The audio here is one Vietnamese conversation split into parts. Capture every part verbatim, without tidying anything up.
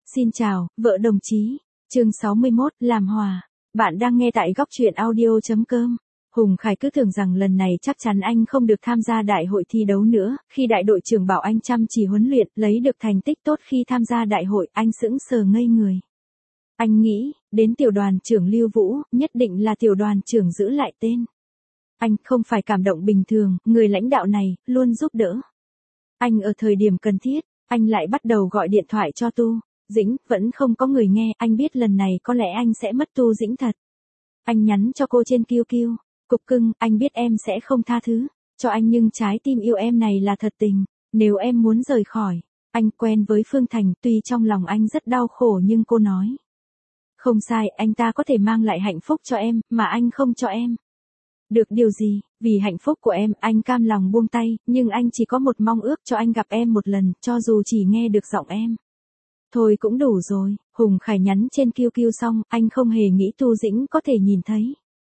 Xin chào, vợ đồng chí. Chương sáu mươi mốt, làm hòa. Bạn đang nghe tại góc truyện audio chấm com. Hùng Khải cứ tưởng rằng lần này chắc chắn anh không được tham gia đại hội thi đấu nữa, khi đại đội trưởng bảo anh chăm chỉ huấn luyện, lấy được thành tích tốt khi tham gia đại hội, anh sững sờ ngây người. Anh nghĩ, đến tiểu đoàn trưởng Lưu Vũ, nhất định là tiểu đoàn trưởng giữ lại tên. Anh không phải cảm động bình thường, người lãnh đạo này, luôn giúp đỡ. Anh ở thời điểm cần thiết, anh lại bắt đầu gọi điện thoại cho Tu Dĩnh, vẫn không có người nghe, anh biết lần này có lẽ anh sẽ mất Tu Dĩnh thật. Anh nhắn cho cô trên quy quy, cục cưng, anh biết em sẽ không tha thứ cho anh nhưng trái tim yêu em này là thật tình, nếu em muốn rời khỏi, anh quen với Phương Thành, tuy trong lòng anh rất đau khổ nhưng cô nói. Không sai, anh ta có thể mang lại hạnh phúc cho em, mà anh không cho em. Được điều gì, vì hạnh phúc của em, anh cam lòng buông tay, nhưng anh chỉ có một mong ước cho anh gặp em một lần, cho dù chỉ nghe được giọng em. Thôi cũng đủ rồi, Hùng Khải nhắn trên quy quy xong, anh không hề nghĩ Tu Dĩnh có thể nhìn thấy.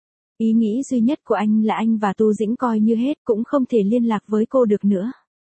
Ý nghĩ duy nhất của anh là anh và Tu Dĩnh coi như hết, cũng không thể liên lạc với cô được nữa.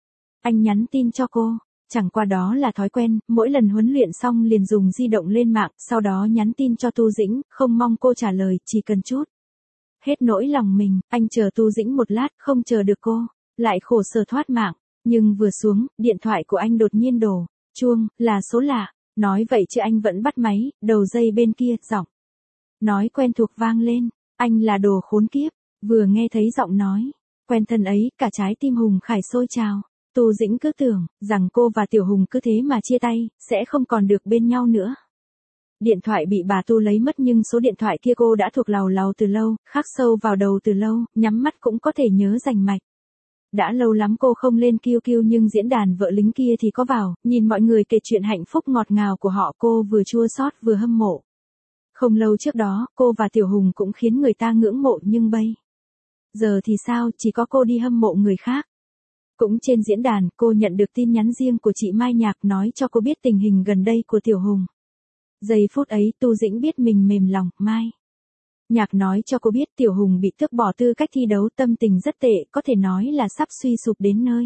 Anh nhắn tin cho cô, chẳng qua đó là thói quen, mỗi lần huấn luyện xong liền dùng di động lên mạng, sau đó nhắn tin cho Tu Dĩnh, không mong cô trả lời, chỉ cần chút. Hết nỗi lòng mình, anh chờ Tu Dĩnh một lát, không chờ được cô, lại khổ sở thoát mạng, nhưng vừa xuống, điện thoại của anh đột nhiên đổ, chuông, là số lạ, nói vậy chứ anh vẫn bắt máy, đầu dây bên kia, giọng nói quen thuộc vang lên, anh là đồ khốn kiếp, vừa nghe thấy giọng nói quen thân ấy, cả trái tim Hùng Khải sôi trào. Tu Dĩnh cứ tưởng rằng cô và Tiểu Hùng cứ thế mà chia tay, sẽ không còn được bên nhau nữa. Điện thoại bị bà Tu lấy mất nhưng số điện thoại kia cô đã thuộc lầu lầu từ lâu, khắc sâu vào đầu từ lâu, nhắm mắt cũng có thể nhớ rành mạch. Đã lâu lắm cô không lên quy quy nhưng diễn đàn vợ lính kia thì có vào, nhìn mọi người kể chuyện hạnh phúc ngọt ngào của họ, cô vừa chua xót vừa hâm mộ. Không lâu trước đó, cô và Tiểu Hùng cũng khiến người ta ngưỡng mộ nhưng bây giờ thì sao, chỉ có cô đi hâm mộ người khác. Cũng trên diễn đàn, cô nhận được tin nhắn riêng của chị Mai Nhạc nói cho cô biết tình hình gần đây của Tiểu Hùng. Giây phút ấy, Tu Dĩnh biết mình mềm lòng, Mai Nhạc nói cho cô biết Tiểu Hùng bị tước bỏ tư cách thi đấu, tâm tình rất tệ, có thể nói là sắp suy sụp đến nơi.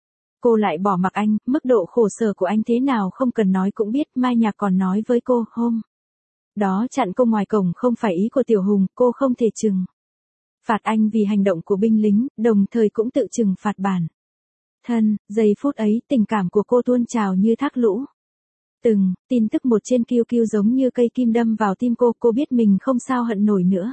Cô lại bỏ mặc anh, mức độ khổ sở của anh thế nào không cần nói cũng biết, Mai Nhạc còn nói với cô, hôm đó chặn cô ngoài cổng không phải ý của Tiểu Hùng, cô không thể trừng phạt anh vì hành động của binh lính, đồng thời cũng tự trừng phạt bản thân. Giây phút ấy, tình cảm của cô tuôn trào như thác lũ. Từng, tin tức một trên quy quy giống như cây kim đâm vào tim cô, cô biết mình không sao hận nổi nữa.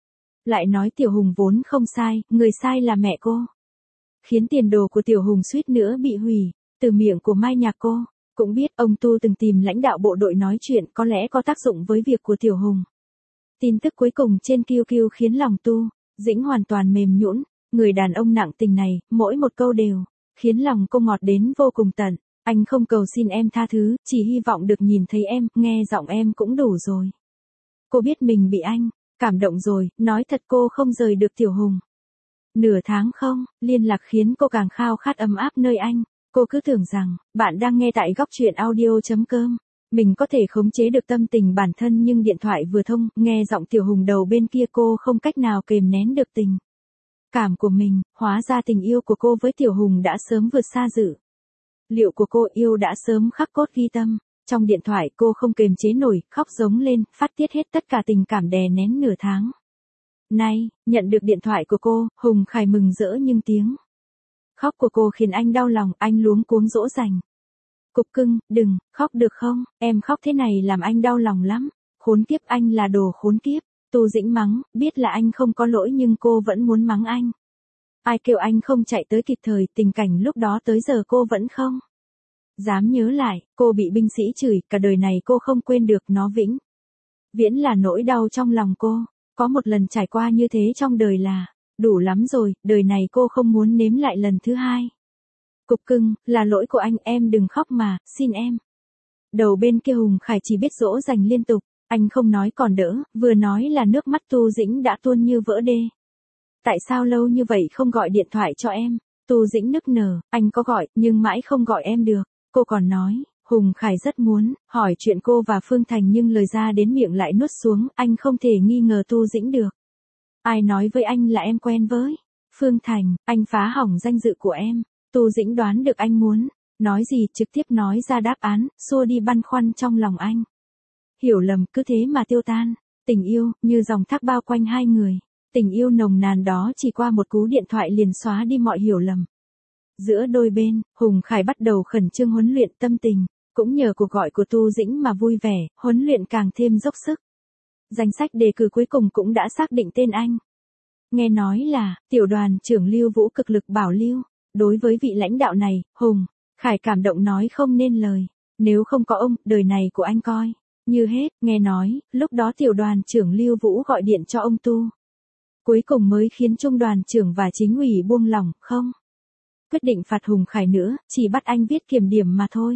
Lại nói Tiểu Hùng vốn không sai, người sai là mẹ cô. Khiến tiền đồ của Tiểu Hùng suýt nữa bị hủy, từ miệng của Mai Nhạc cô, cũng biết ông Tu từng tìm lãnh đạo bộ đội nói chuyện, có lẽ có tác dụng với việc của Tiểu Hùng. Tin tức cuối cùng trên quy quy khiến lòng Tu Dĩnh hoàn toàn mềm nhũn, người đàn ông nặng tình này, mỗi một câu đều khiến lòng cô ngọt đến vô cùng tận. Anh không cầu xin em tha thứ, chỉ hy vọng được nhìn thấy em, nghe giọng em cũng đủ rồi. Cô biết mình bị anh cảm động rồi, nói thật cô không rời được Tiểu Hùng. Nửa tháng không liên lạc khiến cô càng khao khát ấm áp nơi anh. Cô cứ tưởng rằng bạn đang nghe tại góc truyện audio chấm com. Mình có thể khống chế được tâm tình bản thân nhưng điện thoại vừa thông, nghe giọng Tiểu Hùng đầu bên kia, cô không cách nào kềm nén được tình cảm của mình. Hóa ra tình yêu của cô với Tiểu Hùng đã sớm vượt xa dự liệu của cô, yêu đã sớm khắc cốt ghi tâm. Trong điện thoại cô không kềm chế nổi, khóc giống lên, phát tiết hết tất cả tình cảm đè nén nửa tháng nay. Nhận được điện thoại của cô, Hùng Khải mừng rỡ nhưng tiếng khóc của cô khiến anh đau lòng, anh luống cuống dỗ dành. Cục cưng, đừng khóc được không, em khóc thế này làm anh đau lòng lắm. Khốn kiếp, anh là đồ khốn kiếp. Tu Dĩnh mắng, biết là anh không có lỗi nhưng cô vẫn muốn mắng anh. Ai kêu anh không chạy tới kịp thời, tình cảnh lúc đó tới giờ cô vẫn không dám nhớ lại. Cô bị binh sĩ chửi, cả đời này cô không quên được, nó vĩnh viễn là nỗi đau trong lòng cô. Có một lần trải qua như thế trong đời là đủ lắm rồi, đời này cô không muốn nếm lại lần thứ hai. Cục cưng, là lỗi của anh, em đừng khóc mà, xin em. Đầu bên kia Hùng Khải chỉ biết dỗ dành liên tục, anh không nói còn đỡ, vừa nói là nước mắt Tu Dĩnh đã tuôn như vỡ đê. Tại sao lâu như vậy không gọi điện thoại cho em? Tu Dĩnh nức nở, anh có gọi, nhưng mãi không gọi em được. Cô còn nói, Hùng Khải rất muốn hỏi chuyện cô và Phương Thành nhưng lời ra đến miệng lại nuốt xuống, anh không thể nghi ngờ Tu Dĩnh được. Ai nói với anh là em quen với Phương Thành, anh phá hỏng danh dự của em. Tu Dĩnh đoán được anh muốn Nói gì trực tiếp nói ra đáp án, xua đi băn khoăn trong lòng anh. Hiểu lầm cứ thế mà tiêu tan. Tình yêu, như dòng thác bao quanh hai người. Tình yêu nồng nàn đó chỉ qua một cú điện thoại liền xóa đi mọi hiểu lầm. Giữa đôi bên, Hùng Khải bắt đầu khẩn trương huấn luyện tâm tình. Cũng nhờ cuộc gọi của Tu Dĩnh mà vui vẻ, huấn luyện càng thêm dốc sức. Danh sách đề cử cuối cùng cũng đã xác định tên anh. Nghe nói là, tiểu đoàn trưởng Lưu Vũ cực lực bảo lưu. Đối với vị lãnh đạo này, Hùng Khải cảm động nói không nên lời. Nếu không có ông, đời này của anh coi như hết. Nghe nói, lúc đó tiểu đoàn trưởng Lưu Vũ gọi điện cho ông Tu. Cuối cùng mới khiến trung đoàn trưởng và chính ủy buông lỏng, không quyết định phạt Hùng Khải nữa, chỉ bắt anh viết kiểm điểm mà thôi.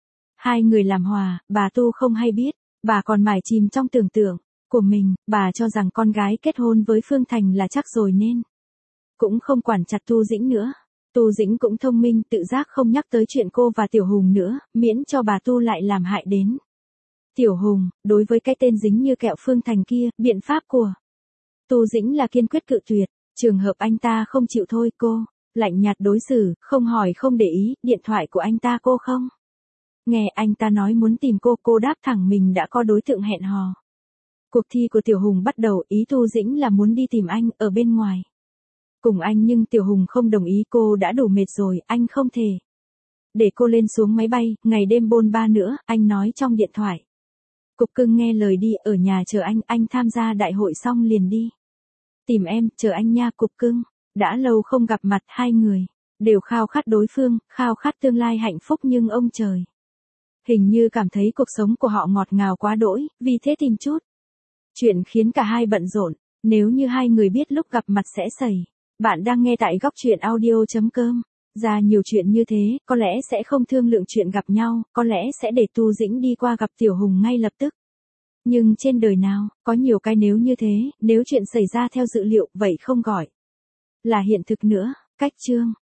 Hai người làm hòa, bà Tu không hay biết, bà còn mải chìm trong tưởng tượng của mình, bà cho rằng con gái kết hôn với Phương Thành là chắc rồi nên cũng không quản chặt Tu Dĩnh nữa. Tu Dĩnh cũng thông minh, tự giác không nhắc tới chuyện cô và Tiểu Hùng nữa, miễn cho bà Tu lại làm hại đến Tiểu Hùng. Đối với cái tên dính như kẹo Phương Thành kia, biện pháp của Tu Dĩnh là kiên quyết cự tuyệt. Trường hợp anh ta không chịu thôi, cô lạnh nhạt đối xử, không hỏi không để ý. Điện thoại của anh ta cô không nghe, anh ta nói muốn tìm cô, cô đáp thẳng mình đã có đối tượng hẹn hò. Cuộc thi của Tiểu Hùng bắt đầu, ý Tu Dĩnh là muốn đi tìm anh ở bên ngoài cùng anh, nhưng Tiểu Hùng không đồng ý. Cô đã đủ mệt rồi, anh không thể để cô lên xuống máy bay, ngày đêm bôn ba nữa. Anh nói trong điện thoại. Cục Cưng nghe lời đi, ở nhà chờ anh, anh tham gia đại hội xong liền đi tìm em, chờ anh nha Cục Cưng. Đã lâu không gặp mặt, hai người đều khao khát đối phương, khao khát tương lai hạnh phúc, nhưng ông trời hình như cảm thấy cuộc sống của họ ngọt ngào quá đỗi, vì thế tìm chút chuyện khiến cả hai bận rộn. Nếu như hai người biết lúc gặp mặt sẽ xảy. Bạn đang nghe tại góc truyện audio chấm com. Ra nhiều chuyện như thế, có lẽ sẽ không thương lượng chuyện gặp nhau, có lẽ sẽ để Tu Dĩnh đi qua gặp Tiểu Hùng ngay lập tức. Nhưng trên đời nào, có nhiều cái nếu như thế, nếu chuyện xảy ra theo dự liệu, vậy không gọi là hiện thực nữa. Cách chương